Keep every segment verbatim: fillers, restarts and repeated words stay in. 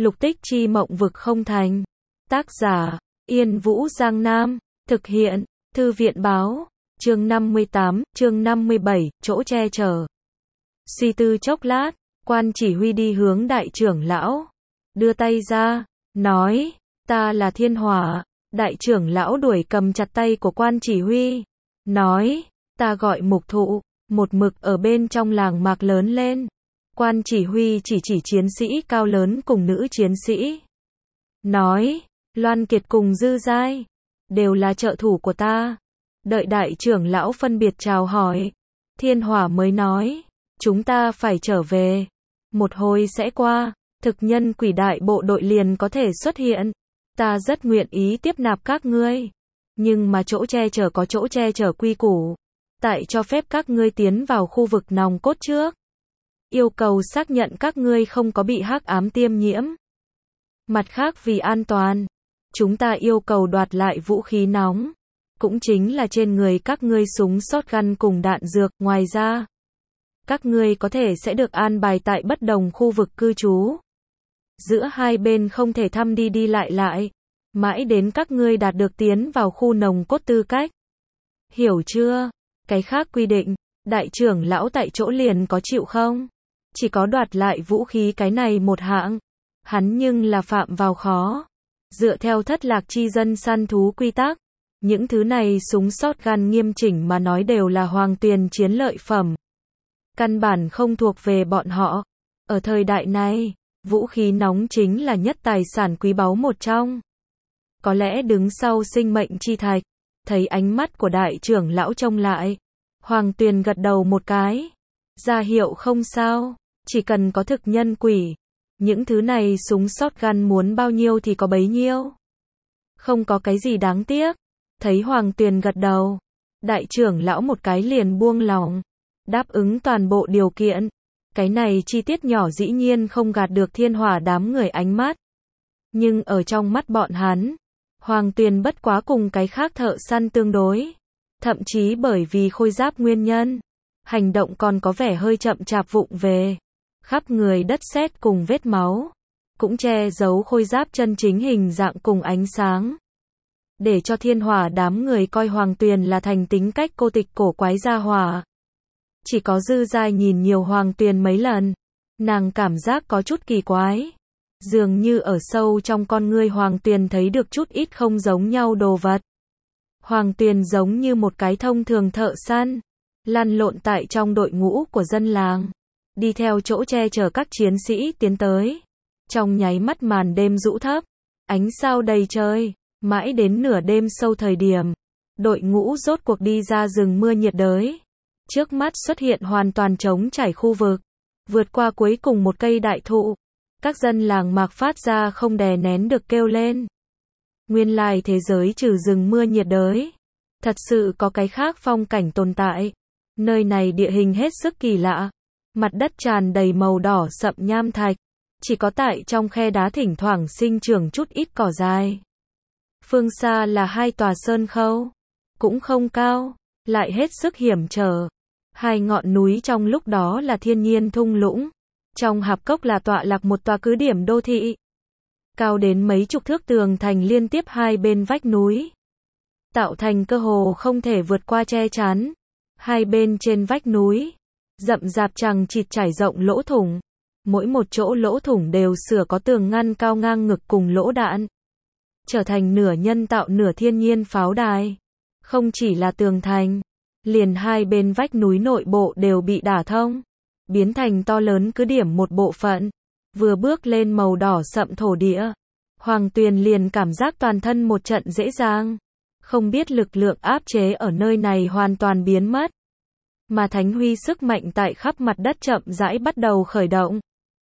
Lục tích chi mộng vực không thành. Tác giả, Yên Vũ Giang Nam. Thực hiện, Thư viện Báo. Chương năm mươi tám, chương năm mươi bảy, chỗ che chở. Suy tư chốc lát, quan chỉ huy đi hướng đại trưởng lão. Đưa tay ra, nói, ta là Thiên Hỏa. Đại trưởng lão đuổi cầm chặt tay của quan chỉ huy. Nói, ta gọi Mục Thụ, một mực ở bên trong làng mạc lớn lên. Quan chỉ huy chỉ chỉ chiến sĩ cao lớn cùng nữ chiến sĩ. Nói, Loan Kiệt cùng Dư Giai, đều là trợ thủ của ta. Đợi đại trưởng lão phân biệt chào hỏi, Thiên Hỏa mới nói, chúng ta phải trở về. Một hồi sẽ qua, thực nhân quỷ đại bộ đội liền có thể xuất hiện. Ta rất nguyện ý tiếp nạp các ngươi. Nhưng mà chỗ che chở có chỗ che chở quy củ. Tại cho phép các ngươi tiến vào khu vực nòng cốt trước. Yêu cầu xác nhận các ngươi không có bị hắc ám tiêm nhiễm. Mặt khác vì an toàn, chúng ta yêu cầu đoạt lại vũ khí nóng. Cũng chính là trên người các ngươi súng shotgun cùng đạn dược. Ngoài ra, các ngươi có thể sẽ được an bài tại bất đồng khu vực cư trú. Giữa hai bên không thể thăm đi đi lại lại. Mãi đến các ngươi đạt được tiến vào khu nòng cốt tư cách. Hiểu chưa? Cái khác quy định, đại trưởng lão tại chỗ liền có chịu không? Chỉ có đoạt lại vũ khí cái này một hạng. Hắn nhưng là phạm vào khó. Dựa theo thất lạc chi dân săn thú quy tắc, những thứ này súng shotgun nghiêm chỉnh mà nói đều là hoàng tuyền chiến lợi phẩm. Căn bản không thuộc về bọn họ. Ở thời đại này, vũ khí nóng chính là nhất tài sản quý báu một trong. Có lẽ đứng sau sinh mệnh chi thạch, thấy ánh mắt của đại trưởng lão trông lại. Hoàng Tuyền gật đầu một cái. Ra hiệu không sao, chỉ cần có thực nhân quỷ. Những thứ này súng shotgun muốn bao nhiêu thì có bấy nhiêu. Không có cái gì đáng tiếc. Thấy Hoàng Tuyền gật đầu, đại trưởng lão một cái liền buông lòng. Đáp ứng toàn bộ điều kiện. Cái này chi tiết nhỏ dĩ nhiên không gạt được Thiên Hỏa đám người ánh mắt. Nhưng ở trong mắt bọn hắn, Hoàng Tuyền bất quá cùng cái khác thợ săn tương đối. Thậm chí bởi vì khôi giáp nguyên nhân, hành động còn có vẻ hơi chậm chạp vụng về. Khắp người đất sét cùng vết máu, cũng che giấu khôi giáp chân chính hình dạng cùng ánh sáng. Để cho Thiên Hỏa đám người coi Hoàng Tuyền là thành tính cách cô tịch cổ quái gia hỏa. Chỉ có Dư Giai nhìn nhiều Hoàng Tuyền mấy lần, nàng cảm giác có chút kỳ quái. Dường như ở sâu trong con ngươi Hoàng Tuyền thấy được chút ít không giống nhau đồ vật. Hoàng Tuyền giống như một cái thông thường thợ săn, lăn lộn tại trong đội ngũ của dân làng, đi theo chỗ che chở các chiến sĩ tiến tới. Trong nháy mắt màn đêm rũ thấp, ánh sao đầy trời, mãi đến nửa đêm sâu thời điểm, đội ngũ rốt cuộc đi ra rừng mưa nhiệt đới. Trước mắt xuất hiện hoàn toàn trống trải khu vực, vượt qua cuối cùng một cây đại thụ. Các dân làng mạc phát ra không đè nén được kêu lên. Nguyên lai thế giới trừ rừng mưa nhiệt đới, thật sự có cái khác phong cảnh tồn tại. Nơi này địa hình hết sức kỳ lạ. Mặt đất tràn đầy màu đỏ sậm nham thạch. Chỉ có tại trong khe đá thỉnh thoảng sinh trưởng chút ít cỏ dài. Phương xa là hai tòa sơn khâu. Cũng không cao, lại hết sức hiểm trở. Hai ngọn núi trong lúc đó là thiên nhiên thung lũng. Trong hạp cốc là tọa lạc một tòa cứ điểm đô thị. Cao đến mấy chục thước tường thành liên tiếp hai bên vách núi. Tạo thành cơ hồ không thể vượt qua che chắn. Hai bên trên vách núi, rậm rạp chằng chịt trải rộng lỗ thủng. Mỗi một chỗ lỗ thủng đều sửa có tường ngăn cao ngang ngực cùng lỗ đạn. Trở thành nửa nhân tạo nửa thiên nhiên pháo đài. Không chỉ là tường thành, liền hai bên vách núi nội bộ đều bị đả thông. Biến thành to lớn cứ điểm một bộ phận. Vừa bước lên màu đỏ sậm thổ địa, Hoàng Tuyền liền cảm giác toàn thân một trận dễ dàng. Không biết lực lượng áp chế ở nơi này hoàn toàn biến mất. Mà thánh huy sức mạnh tại khắp mặt đất chậm rãi bắt đầu khởi động.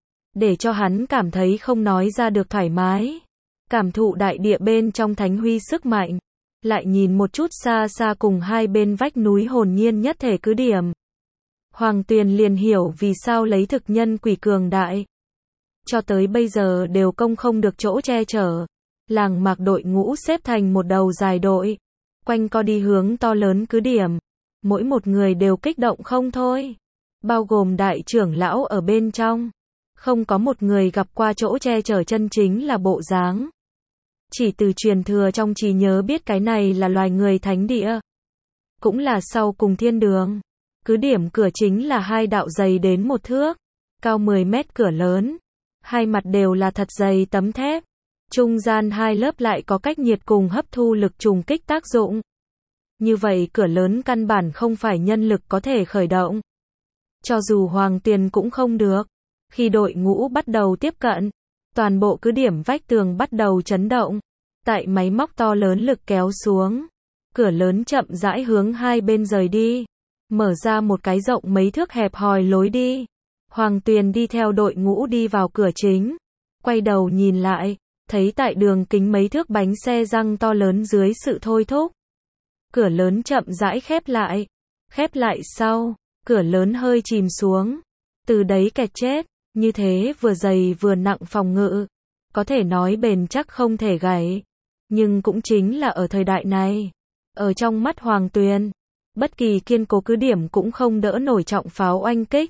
Để cho hắn cảm thấy không nói ra được thoải mái. Cảm thụ đại địa bên trong thánh huy sức mạnh. Lại nhìn một chút xa xa cùng hai bên vách núi hồn nhiên nhất thể cứ điểm. Hoàng Tuyền liền hiểu vì sao lấy thực nhân quỷ cường đại. Cho tới bây giờ đều công không được chỗ che chở. Làng mạc đội ngũ xếp thành một đầu dài đội. Quanh co đi hướng to lớn cứ điểm. Mỗi một người đều kích động không thôi. Bao gồm đại trưởng lão ở bên trong. Không có một người gặp qua chỗ che chở chân chính là bộ dáng. Chỉ từ truyền thừa trong trí nhớ biết cái này là loài người thánh địa. Cũng là sau cùng thiên đường. Cứ điểm cửa chính là hai đạo dày đến một thước, cao mười mét cửa lớn. Hai mặt đều là thật dày tấm thép. Trung gian hai lớp lại có cách nhiệt cùng hấp thu lực trùng kích tác dụng. Như vậy cửa lớn căn bản không phải nhân lực có thể khởi động. Cho dù Hoàng Tuyền cũng không được. Khi đội ngũ bắt đầu tiếp cận, toàn bộ cứ điểm vách tường bắt đầu chấn động. Tại máy móc to lớn lực kéo xuống, cửa lớn chậm rãi hướng hai bên rời đi, mở ra một cái rộng mấy thước hẹp hòi lối đi. Hoàng Tuyền đi theo đội ngũ đi vào cửa chính, quay đầu nhìn lại, thấy tại đường kính mấy thước bánh xe răng to lớn dưới sự thôi thúc. Cửa lớn chậm rãi khép lại, khép lại sau, cửa lớn hơi chìm xuống, từ đấy kẹt chết, như thế vừa dày vừa nặng phòng ngự, có thể nói bền chắc không thể gãy. Nhưng cũng chính là ở thời đại này, ở trong mắt Hoàng Tuyền, bất kỳ kiên cố cứ điểm cũng không đỡ nổi trọng pháo oanh kích.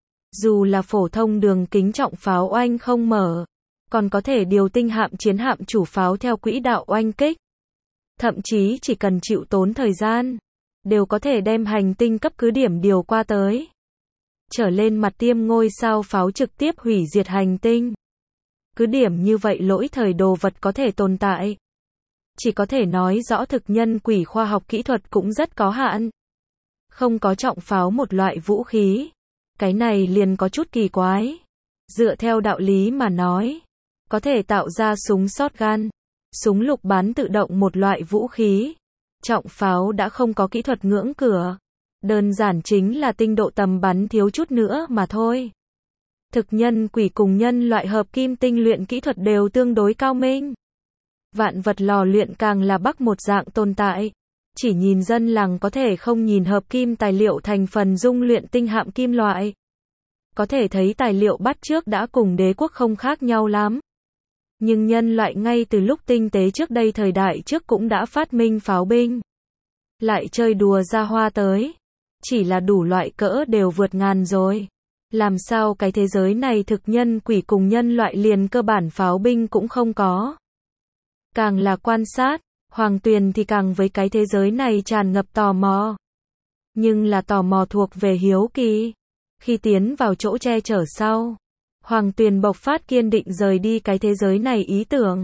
Dù là phổ thông đường kính trọng pháo oanh không mở, còn có thể điều tinh hạm chiến hạm chủ pháo theo quỹ đạo oanh kích. Thậm chí chỉ cần chịu tốn thời gian, đều có thể đem hành tinh cấp cứ điểm điều qua tới. Trở lên mặt tiêm ngôi sao pháo trực tiếp hủy diệt hành tinh. Cứ điểm như vậy lỗi thời đồ vật có thể tồn tại. Chỉ có thể nói rõ thực nhân quỷ khoa học kỹ thuật cũng rất có hạn. Không có trọng pháo một loại vũ khí. Cái này liền có chút kỳ quái. Dựa theo đạo lý mà nói, có thể tạo ra súng shotgun, súng lục bán tự động một loại vũ khí. Trọng pháo đã không có kỹ thuật ngưỡng cửa. Đơn giản chính là tinh độ tầm bắn thiếu chút nữa mà thôi. Thực nhân quỷ cùng nhân loại hợp kim tinh luyện kỹ thuật đều tương đối cao minh. Vạn vật lò luyện càng là bắc một dạng tồn tại. Chỉ nhìn dân làng có thể không nhìn hợp kim tài liệu thành phần dung luyện tinh hạm kim loại. Có thể thấy tài liệu bắt trước đã cùng đế quốc không khác nhau lắm. Nhưng nhân loại ngay từ lúc tinh tế trước đây thời đại trước cũng đã phát minh pháo binh. Lại chơi đùa ra hoa tới. Chỉ là đủ loại cỡ đều vượt ngàn rồi. Làm sao cái thế giới này thực nhân quỷ cùng nhân loại liền cơ bản pháo binh cũng không có. Càng là quan sát, Hoàng Tuyền thì càng với cái thế giới này tràn ngập tò mò. Nhưng là tò mò thuộc về hiếu kỳ. Khi tiến vào chỗ che chở sau, Hoàng Tuyền bộc phát kiên định rời đi cái thế giới này ý tưởng.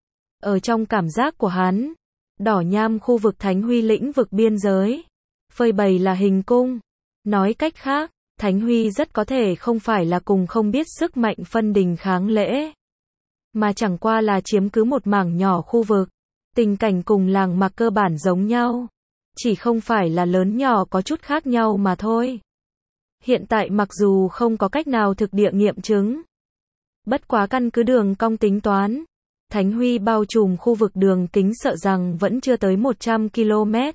Ở trong cảm giác của hắn, đỏ nham khu vực Thánh Huy lĩnh vực biên giới, phơi bày là hình cung. Nói cách khác, Thánh Huy rất có thể không phải là cùng không biết sức mạnh phân đình kháng lễ, mà chẳng qua là chiếm cứ một mảng nhỏ khu vực. Tình cảnh cùng làng mạc cơ bản giống nhau, chỉ không phải là lớn nhỏ có chút khác nhau mà thôi. Hiện tại mặc dù không có cách nào thực địa nghiệm chứng, bất quá căn cứ đường cong tính toán, Thánh Huy bao trùm khu vực đường kính sợ rằng vẫn chưa tới một trăm ki lô mét.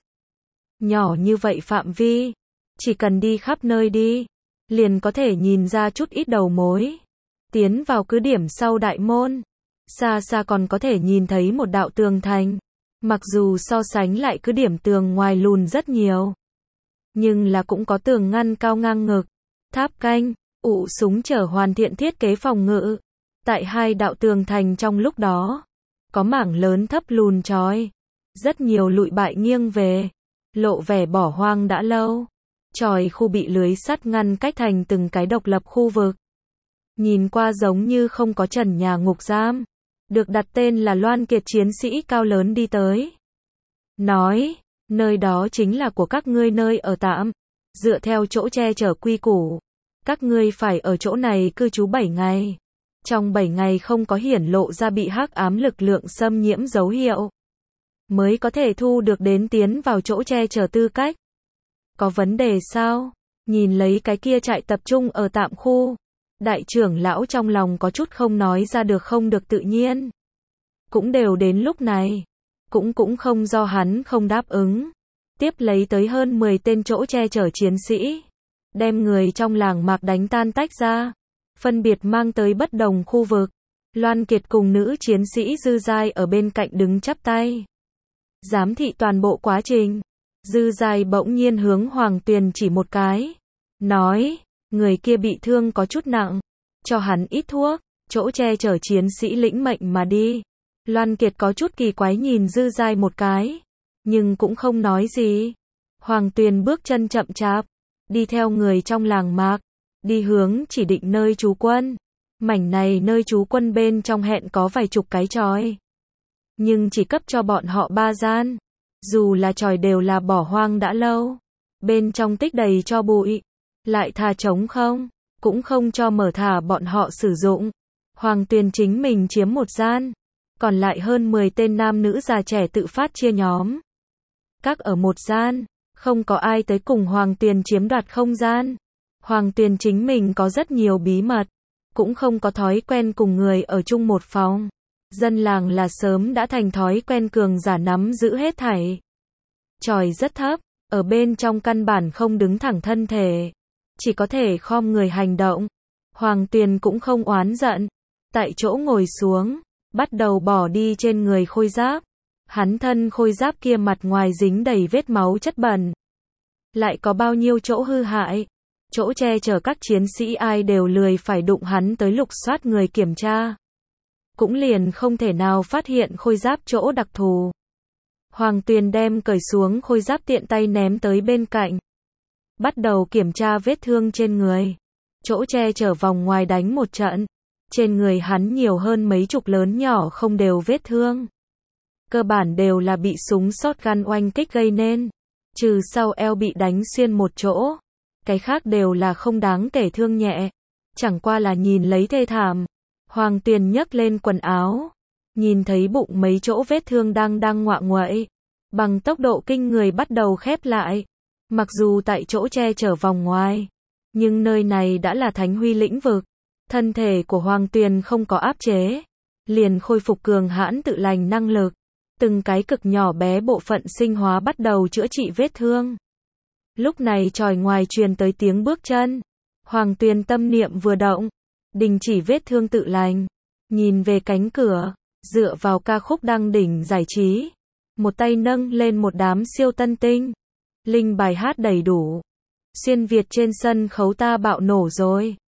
Nhỏ như vậy phạm vi, chỉ cần đi khắp nơi đi, liền có thể nhìn ra chút ít đầu mối. Tiến vào cứ điểm sau đại môn, xa xa còn có thể nhìn thấy một đạo tường thành. Mặc dù so sánh lại cứ điểm tường ngoài lùn rất nhiều, nhưng là cũng có tường ngăn cao ngang ngực, tháp canh, ụ súng chở hoàn thiện thiết kế phòng ngự. Tại hai đạo tường thành trong lúc đó, có mảng lớn thấp lùn chói, rất nhiều lụi bại nghiêng về, lộ vẻ bỏ hoang đã lâu. Chòi khu bị lưới sắt ngăn cách thành từng cái độc lập khu vực. Nhìn qua giống như không có trần nhà ngục giam. Được đặt tên là Loan Kiệt chiến sĩ cao lớn đi tới. Nói, nơi đó chính là của các ngươi nơi ở tạm. Dựa theo chỗ che chở quy củ, các ngươi phải ở chỗ này cư trú bảy ngày. Trong bảy ngày không có hiển lộ ra bị hắc ám lực lượng xâm nhiễm dấu hiệu, mới có thể thu được đến tiến vào chỗ che chở tư cách. Có vấn đề sao? Nhìn lấy cái kia trại tập trung ở tạm khu, đại trưởng lão trong lòng có chút không nói ra được không được tự nhiên. Cũng đều đến lúc này, cũng cũng không do hắn không đáp ứng. Tiếp lấy tới hơn mười tên chỗ che chở chiến sĩ, đem người trong làng mạc đánh tan tách ra, phân biệt mang tới bất đồng khu vực. Loan Kiệt cùng nữ chiến sĩ Dư Giai ở bên cạnh đứng chắp tay, giám thị toàn bộ quá trình. Dư Giai bỗng nhiên hướng Hoàng Tuyền chỉ một cái, nói, người kia bị thương có chút nặng, cho hắn ít thuốc, chỗ che chở chiến sĩ lĩnh mệnh mà đi. Loan Kiệt có chút kỳ quái nhìn Dư Giai một cái, nhưng cũng không nói gì. Hoàng Tuyền bước chân chậm chạp, đi theo người trong làng mạc, đi hướng chỉ định nơi trú quân. Mảnh này nơi trú quân bên trong hẹn có vài chục cái chòi, nhưng chỉ cấp cho bọn họ ba gian. Dù là chòi đều là bỏ hoang đã lâu, bên trong tích đầy cho bụi, lại thà trống không, cũng không cho mở thả bọn họ sử dụng. Hoàng Tuyền chính mình chiếm một gian, còn lại hơn mười tên nam nữ già trẻ tự phát chia nhóm, các ở một gian, không có ai tới cùng Hoàng Tuyền chiếm đoạt không gian. Hoàng Tuyền chính mình có rất nhiều bí mật, cũng không có thói quen cùng người ở chung một phòng. Dân làng là sớm đã thành thói quen cường giả nắm giữ hết thảy. Chòi rất thấp, ở bên trong căn bản không đứng thẳng thân thể, chỉ có thể khom người hành động. Hoàng Tuyền cũng không oán giận, tại chỗ ngồi xuống, bắt đầu bỏ đi trên người khôi giáp. Hắn thân khôi giáp kia mặt ngoài dính đầy vết máu chất bẩn, lại có bao nhiêu chỗ hư hại. Chỗ che chở các chiến sĩ ai đều lười phải đụng hắn tới lục soát người kiểm tra, cũng liền không thể nào phát hiện khôi giáp chỗ đặc thù. Hoàng Tuyền đem cởi xuống khôi giáp tiện tay ném tới bên cạnh, bắt đầu kiểm tra vết thương trên người. Chỗ che chở vòng ngoài đánh một trận, trên người hắn nhiều hơn mấy chục lớn nhỏ không đều vết thương, cơ bản đều là bị súng shotgun oanh kích gây nên, trừ sau eo bị đánh xuyên một chỗ, cái khác đều là không đáng kể thương nhẹ, chẳng qua là nhìn lấy thê thảm. Hoàng Tuyền nhấc lên quần áo, nhìn thấy bụng mấy chỗ vết thương đang đang ngoạ nguậy, bằng tốc độ kinh người bắt đầu khép lại. Mặc dù tại chỗ che chở vòng ngoài, nhưng nơi này đã là Thánh Huy lĩnh vực, thân thể của Hoàng Tuyền không có áp chế, liền khôi phục cường hãn tự lành năng lực, từng cái cực nhỏ bé bộ phận sinh hóa bắt đầu chữa trị vết thương. Lúc này chòi ngoài truyền tới tiếng bước chân, Hoàng Tuyền tâm niệm vừa động, đình chỉ vết thương tự lành, nhìn về cánh cửa, dựa vào ca khúc đăng đỉnh giải trí, một tay nâng lên một đám siêu tân tinh, linh bài hát đầy đủ. Xuyên Việt trên sân khấu ta bạo nổ rồi.